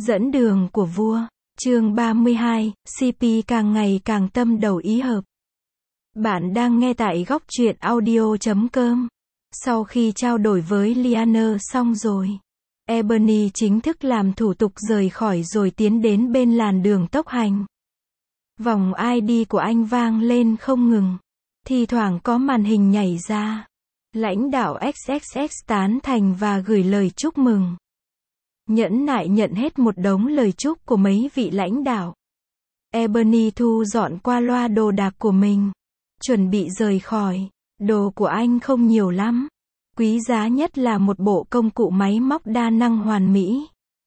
Dẫn đường của vua. Chương 32, CP càng ngày càng tâm đầu ý hợp. Bạn đang nghe tại góc truyện audio.com. Sau khi trao đổi với Liana xong rồi, Ebony chính thức làm thủ tục rời khỏi rồi tiến đến bên làn đường tốc hành. Vòng ID của anh vang lên không ngừng. Thi thoảng có màn hình nhảy ra. Lãnh đạo XXX tán thành và gửi lời chúc mừng. Nhẫn nại nhận hết một đống lời chúc của mấy vị lãnh đạo. Ebony thu dọn qua loa đồ đạc của mình. Chuẩn bị rời khỏi. Đồ của anh không nhiều lắm. Quý giá nhất là một bộ công cụ máy móc đa năng hoàn mỹ.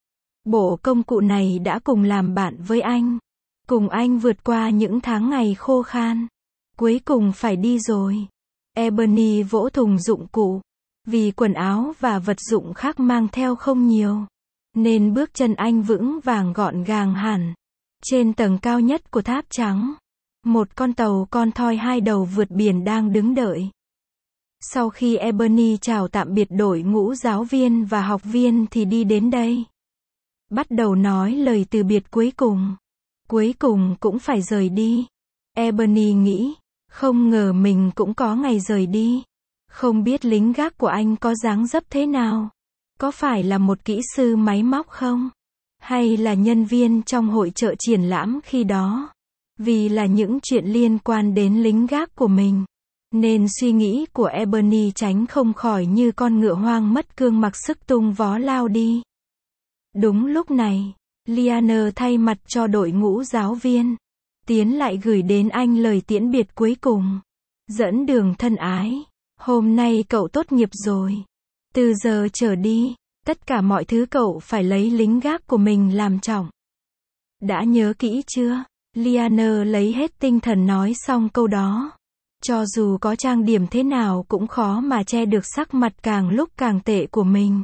Bộ công cụ này đã cùng làm bạn với anh. Cùng anh vượt qua những tháng ngày khô khan. Cuối cùng phải đi rồi. Ebony vỗ thùng dụng cụ. Vì quần áo và vật dụng khác mang theo không nhiều, nên bước chân anh vững vàng gọn gàng hẳn. Trên tầng cao nhất của tháp trắng, một con tàu con thoi hai đầu vượt biển đang đứng đợi. Sau khi Ebony chào tạm biệt đội ngũ giáo viên và học viên thì đi đến đây. Bắt đầu nói lời từ biệt cuối cùng. Cuối cùng cũng phải rời đi. Ebony nghĩ, không ngờ mình cũng có ngày rời đi. Không biết lính gác của anh có dáng dấp thế nào? Có phải là một kỹ sư máy móc không? Hay là nhân viên trong hội chợ triển lãm khi đó? Vì là những chuyện liên quan đến lính gác của mình, nên suy nghĩ của Ebony tránh không khỏi như con ngựa hoang mất cương mặc sức tung vó lao đi. Đúng lúc này, Liana thay mặt cho đội ngũ giáo viên, tiến lại gửi đến anh lời tiễn biệt cuối cùng. Dẫn đường thân ái, hôm nay cậu tốt nghiệp rồi. Từ giờ trở đi, tất cả mọi thứ cậu phải lấy lính gác của mình làm trọng. Đã nhớ kỹ chưa? Liana lấy hết tinh thần nói xong câu đó. Cho dù có trang điểm thế nào cũng khó mà che được sắc mặt càng lúc càng tệ của mình.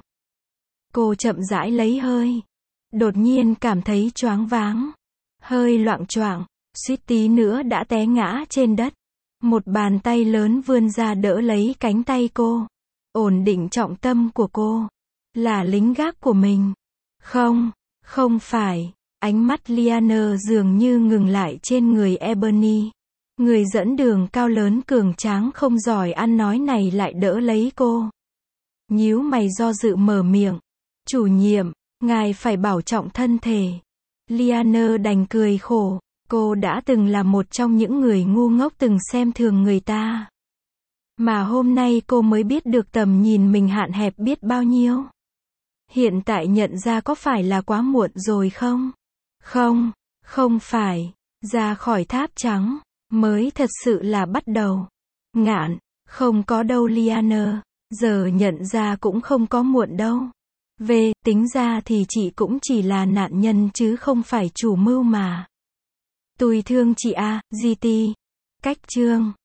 Cô chậm rãi lấy hơi. Đột nhiên cảm thấy choáng váng. Hơi loạng choạng, suýt tí nữa đã té ngã trên đất. Một bàn tay lớn vươn ra đỡ lấy cánh tay cô. Ổn định trọng tâm của cô. Là lính gác của mình. Không, không phải. Ánh mắt Liana dường như ngừng lại trên người Ebony. Người dẫn đường cao lớn cường tráng không giỏi ăn nói này lại đỡ lấy cô. Nhíu mày do dự mở miệng. Chủ nhiệm, ngài phải bảo trọng thân thể. Liana đành cười khổ. Cô đã từng là một trong những người ngu ngốc từng xem thường người ta. Mà hôm nay cô mới biết được tầm nhìn mình hạn hẹp biết bao nhiêu. Hiện tại nhận ra có phải là quá muộn rồi không? Không, không phải. Ra khỏi tháp trắng, mới thật sự là bắt đầu. Ngạn, không có đâu Liana. Giờ nhận ra cũng không có muộn đâu. Về, tính ra thì chị cũng chỉ là nạn nhân chứ không phải chủ mưu mà. Tui thương chị à, GT. Cách chương.